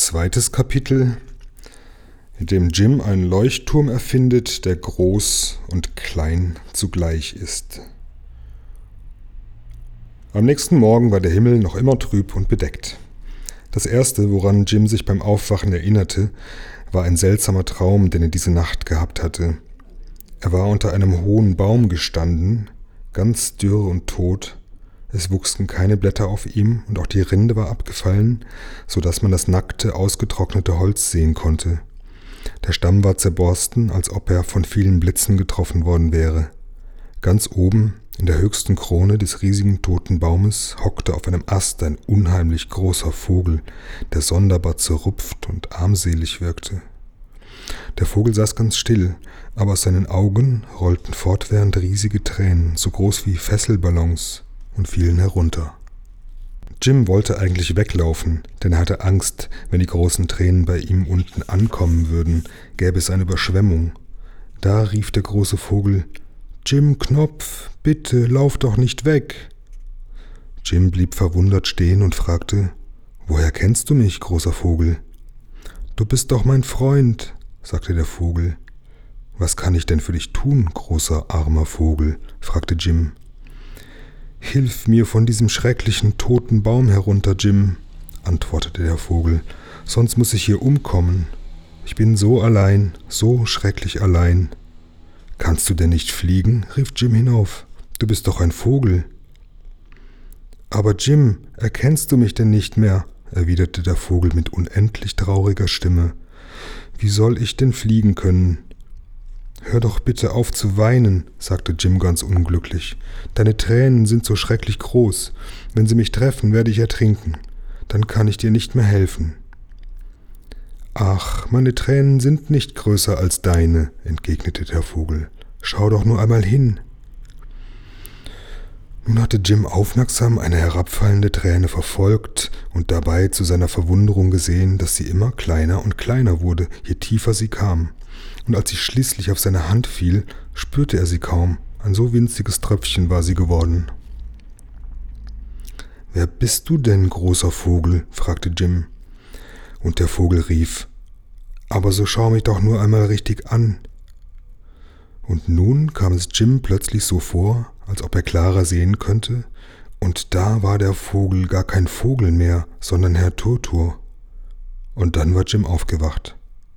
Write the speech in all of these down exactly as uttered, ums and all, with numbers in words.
Zweites Kapitel, in dem Jim einen Leuchtturm erfindet, der groß und klein zugleich ist. Am nächsten Morgen war der Himmel noch immer trüb und bedeckt. Das Erste, woran Jim sich beim Aufwachen erinnerte, war ein seltsamer Traum, den er diese Nacht gehabt hatte. Er war unter einem hohen Baum gestanden, ganz dürr und tot. Es wuchsen keine Blätter auf ihm und auch die Rinde war abgefallen, so dass man das nackte, ausgetrocknete Holz sehen konnte. Der Stamm war zerborsten, als ob er von vielen Blitzen getroffen worden wäre. Ganz oben, in der höchsten Krone des riesigen toten Baumes, hockte auf einem Ast ein unheimlich großer Vogel, der sonderbar zerrupft und armselig wirkte. Der Vogel saß ganz still, aber aus seinen Augen rollten fortwährend riesige Tränen, so groß wie Fesselballons, und fielen herunter. Jim wollte eigentlich weglaufen, denn er hatte Angst, wenn die großen Tränen bei ihm unten ankommen würden, gäbe es eine Überschwemmung. Da rief der große Vogel: »Jim Knopf, bitte, lauf doch nicht weg!« Jim blieb verwundert stehen und fragte: »Woher kennst du mich, großer Vogel?« »Du bist doch mein Freund«, sagte der Vogel. »Was kann ich denn für dich tun, großer, armer Vogel?« fragte Jim. »Hilf mir von diesem schrecklichen, toten Baum herunter, Jim«, antwortete der Vogel, »sonst muss ich hier umkommen. Ich bin so allein, so schrecklich allein.« »Kannst du denn nicht fliegen?« rief Jim hinauf. »Du bist doch ein Vogel.« »Aber Jim, erkennst du mich denn nicht mehr?«, erwiderte der Vogel mit unendlich trauriger Stimme. »Wie soll ich denn fliegen können?« »Hör doch bitte auf zu weinen«, sagte Jim ganz unglücklich. »Deine Tränen sind so schrecklich groß. Wenn sie mich treffen, werde ich ertrinken. Dann kann ich dir nicht mehr helfen.« »Ach, meine Tränen sind nicht größer als deine«, entgegnete der Vogel. »Schau doch nur einmal hin.« Nun hatte Jim aufmerksam eine herabfallende Träne verfolgt und dabei zu seiner Verwunderung gesehen, dass sie immer kleiner und kleiner wurde, je tiefer sie kam. Und als sie schließlich auf seine Hand fiel, spürte er sie kaum. Ein so winziges Tröpfchen war sie geworden. »Wer bist du denn, großer Vogel?« fragte Jim. Und der Vogel rief: »Aber so schau mich doch nur einmal richtig an.« Und nun kam es Jim plötzlich so vor, als ob er klarer sehen könnte, und da war der Vogel gar kein Vogel mehr, sondern Herr Turtur. Und dann war Jim aufgewacht.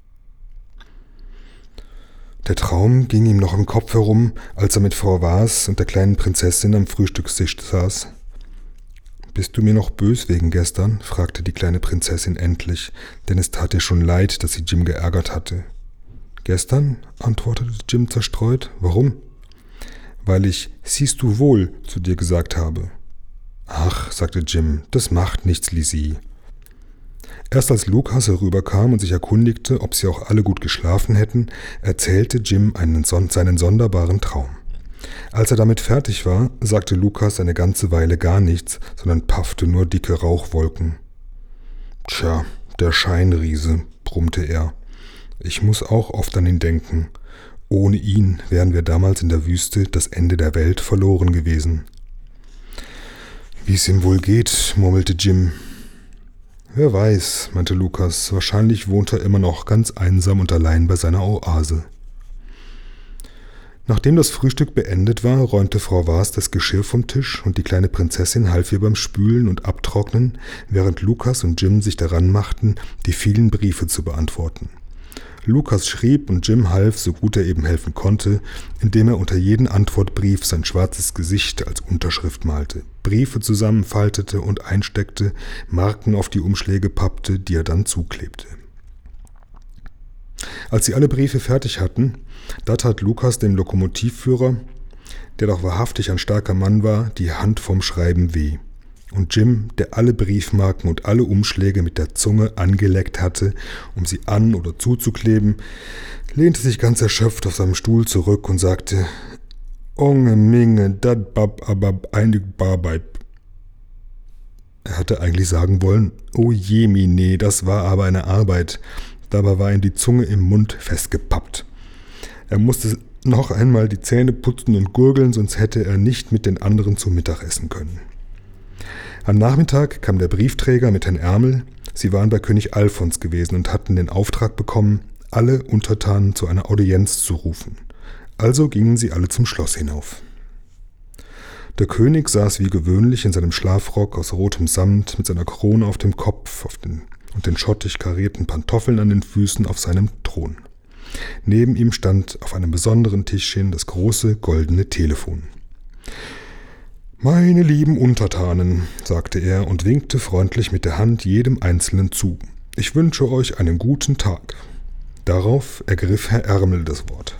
Der Traum ging ihm noch im Kopf herum, als er mit Frau Waas und der kleinen Prinzessin am Frühstückstisch saß. »Bist du mir noch bös wegen gestern?« fragte die kleine Prinzessin endlich, denn es tat ihr schon leid, dass sie Jim geärgert hatte. »Gestern?« antwortete Jim zerstreut. »Warum?« »Weil ich »siehst du wohl« zu dir gesagt habe.« »Ach«, sagte Jim, »das macht nichts, Lisi.« Erst als Lukas herüberkam und sich erkundigte, ob sie auch alle gut geschlafen hätten, erzählte Jim einen, seinen sonderbaren Traum. Als er damit fertig war, sagte Lukas eine ganze Weile gar nichts, sondern paffte nur dicke Rauchwolken. »Tja, der Scheinriese«, brummte er. »Ich muss auch oft an ihn denken. Ohne ihn wären wir damals in der Wüste das Ende der Welt verloren gewesen.« »Wie es ihm wohl geht«, murmelte Jim. »Wer weiß«, meinte Lukas, »wahrscheinlich wohnt er immer noch ganz einsam und allein bei seiner Oase.« Nachdem das Frühstück beendet war, räumte Frau Waas das Geschirr vom Tisch und die kleine Prinzessin half ihr beim Spülen und Abtrocknen, während Lukas und Jim sich daran machten, die vielen Briefe zu beantworten. Lukas schrieb und Jim half, so gut er eben helfen konnte, indem er unter jeden Antwortbrief sein schwarzes Gesicht als Unterschrift malte, Briefe zusammenfaltete und einsteckte, Marken auf die Umschläge pappte, die er dann zuklebte. Als sie alle Briefe fertig hatten, da tat Lukas dem Lokomotivführer, der doch wahrhaftig ein starker Mann war, die Hand vom Schreiben weh. Und Jim, der alle Briefmarken und alle Umschläge mit der Zunge angeleckt hatte, um sie an- oder zuzukleben, lehnte sich ganz erschöpft auf seinem Stuhl zurück und sagte: »Onge Minge, dat bab abab einig barbeib.« Er hatte eigentlich sagen wollen: »Oh je, Mine, das war aber eine Arbeit.« Dabei war ihm die Zunge im Mund festgepappt. Er musste noch einmal die Zähne putzen und gurgeln, sonst hätte er nicht mit den anderen zu Mittag essen können. Am Nachmittag kam der Briefträger mit Herrn Ärmel, Sie waren bei König Alfons gewesen und hatten den Auftrag bekommen, alle Untertanen zu einer Audienz zu rufen. Also gingen sie alle zum Schloss hinauf. Der König saß wie gewöhnlich in seinem Schlafrock aus rotem Samt mit seiner Krone auf dem Kopf auf den, und den schottig karierten Pantoffeln an den Füßen auf seinem Thron. Neben ihm stand auf einem besonderen Tischchen das große goldene Telefon. »Meine lieben Untertanen«, sagte er und winkte freundlich mit der Hand jedem Einzelnen zu. »Ich wünsche euch einen guten Tag.« Darauf ergriff Herr Ärmel das Wort.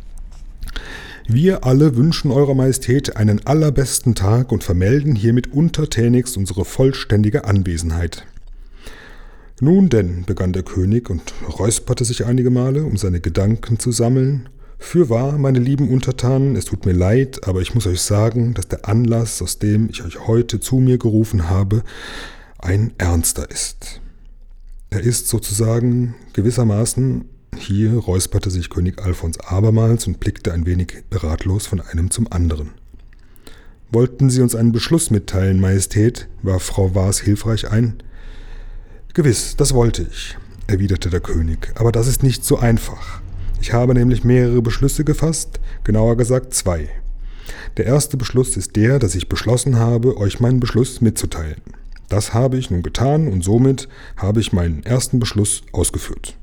»Wir alle wünschen Eurer Majestät einen allerbesten Tag und vermelden hiermit untertänigst unsere vollständige Anwesenheit.« »Nun denn«, begann der König und räusperte sich einige Male, um seine Gedanken zu sammeln, »fürwahr, meine lieben Untertanen, es tut mir leid, aber ich muss euch sagen, dass der Anlass, aus dem ich euch heute zu mir gerufen habe, ein ernster ist. Er ist sozusagen gewissermaßen...« Hier räusperte sich König Alfons abermals und blickte ein wenig ratlos von einem zum anderen. »Wollten Sie uns einen Beschluss mitteilen, Majestät?« warf Frau Waas hilfreich ein. »Gewiss, das wollte ich«, erwiderte der König, »aber das ist nicht so einfach. Ich habe nämlich mehrere Beschlüsse gefasst, genauer gesagt zwei. Der erste Beschluss ist der, dass ich beschlossen habe, euch meinen Beschluss mitzuteilen. Das habe ich nun getan und somit habe ich meinen ersten Beschluss ausgeführt.«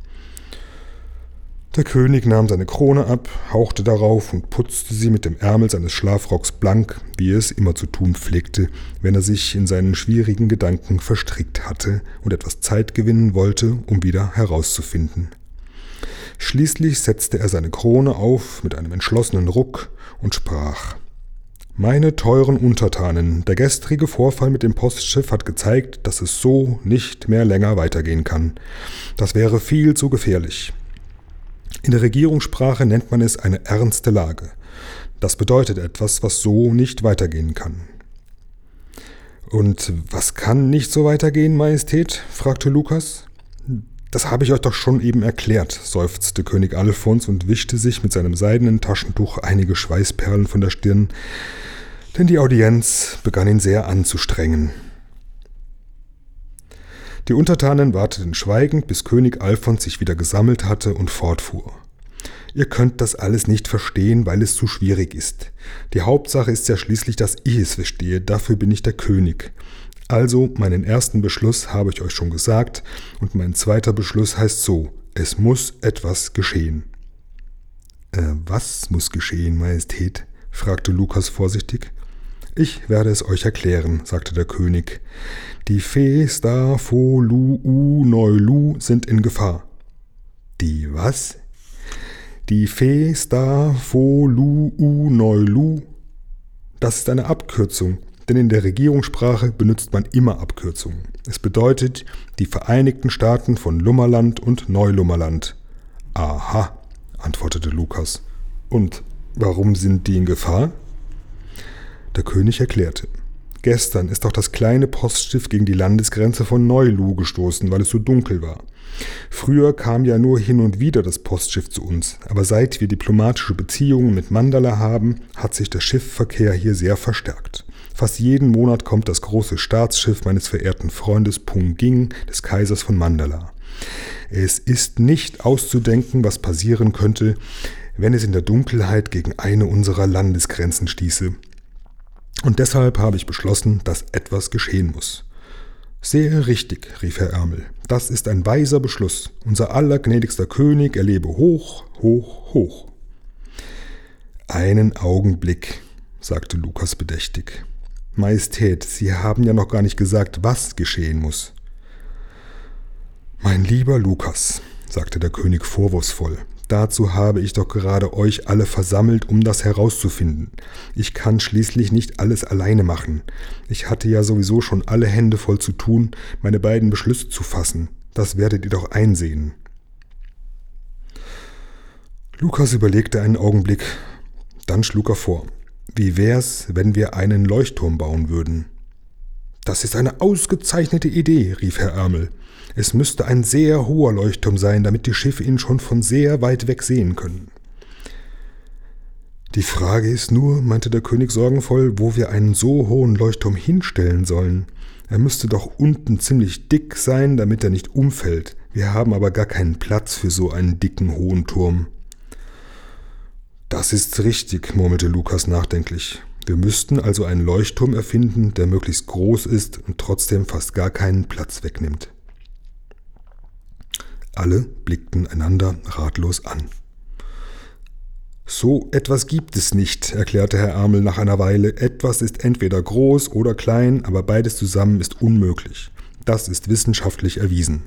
Der König nahm seine Krone ab, hauchte darauf und putzte sie mit dem Ärmel seines Schlafrocks blank, wie er es immer zu tun pflegte, wenn er sich in seinen schwierigen Gedanken verstrickt hatte und etwas Zeit gewinnen wollte, um wieder herauszufinden. Schließlich setzte er seine Krone auf mit einem entschlossenen Ruck und sprach: »Meine teuren Untertanen, der gestrige Vorfall mit dem Postschiff hat gezeigt, dass es so nicht mehr länger weitergehen kann. Das wäre viel zu gefährlich. In der Regierungssprache nennt man es eine ernste Lage. Das bedeutet etwas, was so nicht weitergehen kann.« »Und was kann nicht so weitergehen, Majestät?« fragte Lukas. »Das habe ich euch doch schon eben erklärt«, seufzte König Alfons und wischte sich mit seinem seidenen Taschentuch einige Schweißperlen von der Stirn, denn die Audienz begann ihn sehr anzustrengen. Die Untertanen warteten schweigend, bis König Alfons sich wieder gesammelt hatte und fortfuhr. »Ihr könnt das alles nicht verstehen, weil es zu schwierig ist. Die Hauptsache ist ja schließlich, dass ich es verstehe, dafür bin ich der König. Also, meinen ersten Beschluss habe ich euch schon gesagt, und mein zweiter Beschluss heißt so: Es muss etwas geschehen.« »Äh, was muss geschehen, Majestät?« fragte Lukas vorsichtig. »Ich werde es euch erklären«, sagte der König. »Die Festa Folu Neulu sind in Gefahr.« »Die was?« »Die Festa Folu Neulu. Das ist eine Abkürzung, denn in der Regierungssprache benutzt man immer Abkürzungen. Es bedeutet die Vereinigten Staaten von Lummerland und Neulummerland.« »Aha«, antwortete Lukas. »Und warum sind die in Gefahr?« Der König erklärte: »Gestern ist doch das kleine Postschiff gegen die Landesgrenze von Neulu gestoßen, weil es so dunkel war. Früher kam ja nur hin und wieder das Postschiff zu uns, aber seit wir diplomatische Beziehungen mit Mandala haben, hat sich der Schiffverkehr hier sehr verstärkt. Fast jeden Monat kommt das große Staatsschiff meines verehrten Freundes Punging, des Kaisers von Mandala. Es ist nicht auszudenken, was passieren könnte, wenn es in der Dunkelheit gegen eine unserer Landesgrenzen stieße. Und deshalb habe ich beschlossen, dass etwas geschehen muss.« »Sehr richtig«, rief Herr Ärmel. »Das ist ein weiser Beschluss. Unser allergnädigster König, er lebe hoch, hoch, hoch.« »Einen Augenblick«, sagte Lukas bedächtig. »Majestät, Sie haben ja noch gar nicht gesagt, was geschehen muss.« »Mein lieber Lukas«, sagte der König vorwurfsvoll, »dazu habe ich doch gerade euch alle versammelt, um das herauszufinden. Ich kann schließlich nicht alles alleine machen. Ich hatte ja sowieso schon alle Hände voll zu tun, meine beiden Beschlüsse zu fassen. Das werdet ihr doch einsehen.« Lukas überlegte einen Augenblick, dann schlug er vor: »Wie wär's, wenn wir einen Leuchtturm bauen würden?« »Das ist eine ausgezeichnete Idee«, rief Herr Ärmel. »Es müsste ein sehr hoher Leuchtturm sein, damit die Schiffe ihn schon von sehr weit weg sehen können.« »Die Frage ist nur«, meinte der König sorgenvoll, »wo wir einen so hohen Leuchtturm hinstellen sollen. Er müsste doch unten ziemlich dick sein, damit er nicht umfällt. Wir haben aber gar keinen Platz für so einen dicken, hohen Turm. Das ist richtig, murmelte Lukas nachdenklich. Wir müssten also einen Leuchtturm erfinden, der möglichst groß ist und trotzdem fast gar keinen Platz wegnimmt. Alle blickten einander ratlos an. »So etwas gibt es nicht«, erklärte Herr Ärmel nach einer Weile. »Etwas ist entweder groß oder klein, aber beides zusammen ist unmöglich. Das ist wissenschaftlich erwiesen.«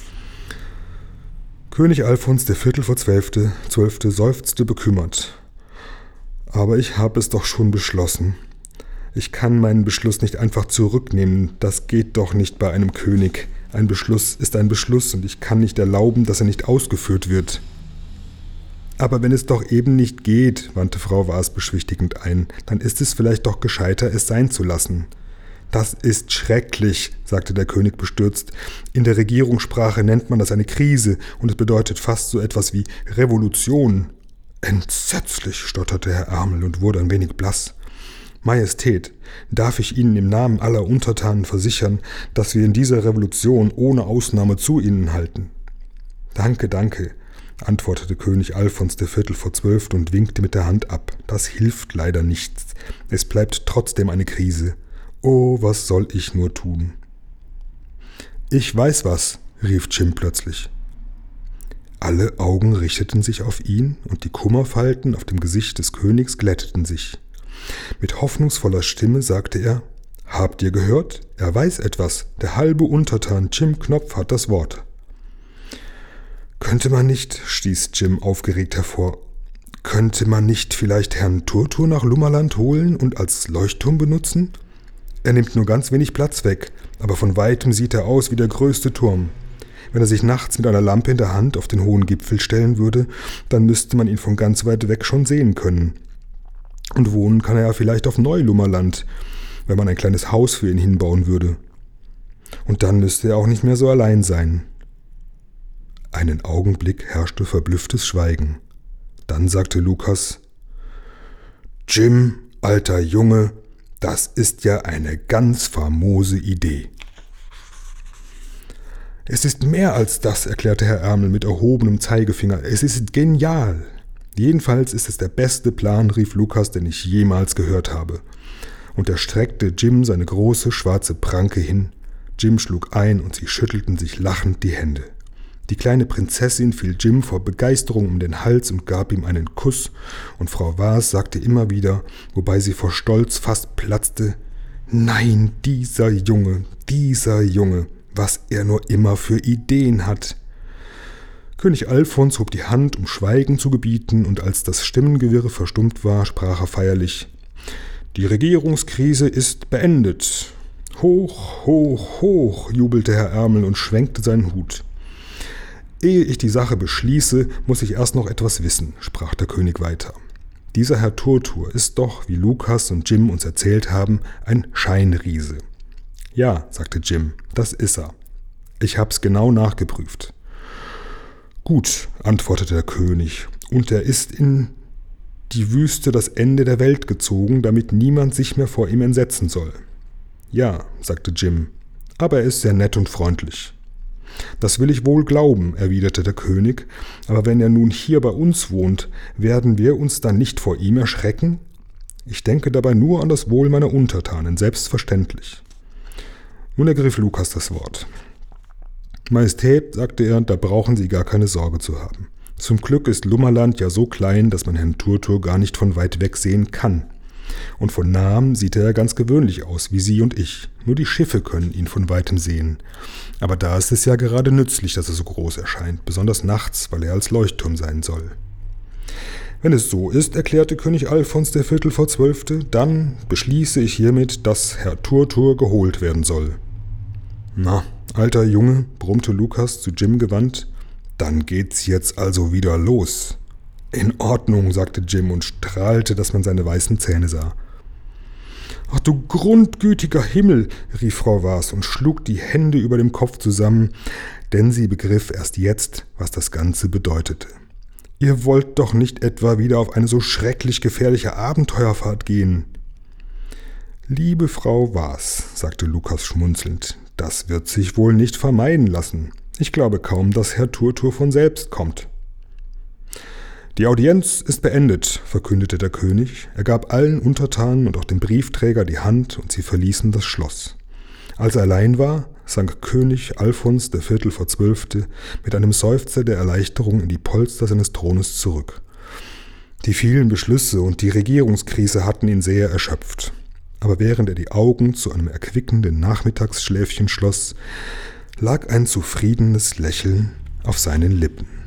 König Alfons der Viertel vor Zwölfte, Zwölfte seufzte bekümmert. »Aber ich habe es doch schon beschlossen. Ich kann meinen Beschluss nicht einfach zurücknehmen. Das geht doch nicht bei einem König. Ein Beschluss ist ein Beschluss und ich kann nicht erlauben, dass er nicht ausgeführt wird.« »Aber wenn es doch eben nicht geht«, wandte Frau Waas beschwichtigend ein, »dann ist es vielleicht doch gescheiter, es sein zu lassen.« »Das ist schrecklich«, sagte der König bestürzt. »In der Regierungssprache nennt man das eine Krise und es bedeutet fast so etwas wie Revolution.« »Entsetzlich«, stotterte Herr Ärmel und wurde ein wenig blass. »Majestät, darf ich Ihnen im Namen aller Untertanen versichern, dass wir in dieser Revolution ohne Ausnahme zu Ihnen halten?« »Danke, danke«, antwortete König Alfons der Viertel vor Zwölfte und winkte mit der Hand ab. »Das hilft leider nichts. Es bleibt trotzdem eine Krise. Oh, was soll ich nur tun?« »Ich weiß was«, rief Jim plötzlich. Alle Augen richteten sich auf ihn und die Kummerfalten auf dem Gesicht des Königs glätteten sich. Mit hoffnungsvoller Stimme sagte er: »Habt ihr gehört? Er weiß etwas. Der halbe Untertan Jim Knopf hat das Wort.« »Könnte man nicht«, stieß Jim aufgeregt hervor, »könnte man nicht vielleicht Herrn Turtur nach Lummerland holen und als Leuchtturm benutzen? Er nimmt nur ganz wenig Platz weg, aber von weitem sieht er aus wie der größte Turm. Wenn er sich nachts mit einer Lampe in der Hand auf den hohen Gipfel stellen würde, dann müsste man ihn von ganz weit weg schon sehen können. Und wohnen kann er ja vielleicht auf Neulummerland, wenn man ein kleines Haus für ihn hinbauen würde. Und dann müsste er auch nicht mehr so allein sein.« Einen Augenblick herrschte verblüfftes Schweigen. Dann sagte Lukas: »Jim, alter Junge, das ist ja eine ganz famose Idee.« »Es ist mehr als das«, erklärte Herr Ärmel mit erhobenem Zeigefinger. »Es ist genial. Jedenfalls ist es der beste Plan«, rief Lukas, »den ich jemals gehört habe.« Und er streckte Jim seine große schwarze Pranke hin. Jim schlug ein und sie schüttelten sich lachend die Hände. Die kleine Prinzessin fiel Jim vor Begeisterung um den Hals und gab ihm einen Kuss, und Frau Waas sagte immer wieder, wobei sie vor Stolz fast platzte: »Nein, dieser Junge, dieser Junge, was er nur immer für Ideen hat.« König Alfons hob die Hand, um Schweigen zu gebieten, und als das Stimmengewirr verstummt war, sprach er feierlich: »Die Regierungskrise ist beendet.« »Hoch, hoch, hoch«, jubelte Herr Ärmel und schwenkte seinen Hut. »Ehe ich die Sache beschließe, muss ich erst noch etwas wissen«, sprach der König weiter. »Dieser Herr Turtur ist doch, wie Lukas und Jim uns erzählt haben, ein Scheinriese.« »Ja«, sagte Jim, »das ist er. Ich hab's genau nachgeprüft.« »Gut«, antwortete der König, »und er ist in die Wüste das Ende der Welt gezogen, damit niemand sich mehr vor ihm entsetzen soll.« »Ja«, sagte Jim, »aber er ist sehr nett und freundlich.« »Das will ich wohl glauben«, erwiderte der König, »aber wenn er nun hier bei uns wohnt, werden wir uns dann nicht vor ihm erschrecken? Ich denke dabei nur an das Wohl meiner Untertanen, selbstverständlich.« Nun ergriff Lukas das Wort. »Majestät«, sagte er, »da brauchen Sie gar keine Sorge zu haben. Zum Glück ist Lummerland ja so klein, dass man Herrn Turtur gar nicht von weit weg sehen kann. Und von nahem sieht er ganz gewöhnlich aus, wie Sie und ich. Nur die Schiffe können ihn von weitem sehen. Aber da ist es ja gerade nützlich, dass er so groß erscheint, besonders nachts, weil er als Leuchtturm sein soll.« »Wenn es so ist«, erklärte König Alfons der Viertel vor Zwölfte, »dann beschließe ich hiermit, dass Herr Turtur geholt werden soll.« »Na, alter Junge«, brummte Lukas zu Jim gewandt, »dann geht's jetzt also wieder los.« »In Ordnung«, sagte Jim und strahlte, dass man seine weißen Zähne sah. »Ach du grundgütiger Himmel«, rief Frau Waas und schlug die Hände über dem Kopf zusammen, denn sie begriff erst jetzt, was das Ganze bedeutete. »Ihr wollt doch nicht etwa wieder auf eine so schrecklich gefährliche Abenteuerfahrt gehen?« »Liebe Frau Waas«, sagte Lukas schmunzelnd, »das wird sich wohl nicht vermeiden lassen. Ich glaube kaum, dass Herr Turtur von selbst kommt.« »Die Audienz ist beendet«, verkündete der König. Er gab allen Untertanen und auch dem Briefträger die Hand, und sie verließen das Schloss. Als er allein war, sank König Alfons der Viertel vor Zwölfte mit einem Seufzer der Erleichterung in die Polster seines Thrones zurück. Die vielen Beschlüsse und die Regierungskrise hatten ihn sehr erschöpft. Aber während er die Augen zu einem erquickenden Nachmittagsschläfchen schloss, lag ein zufriedenes Lächeln auf seinen Lippen.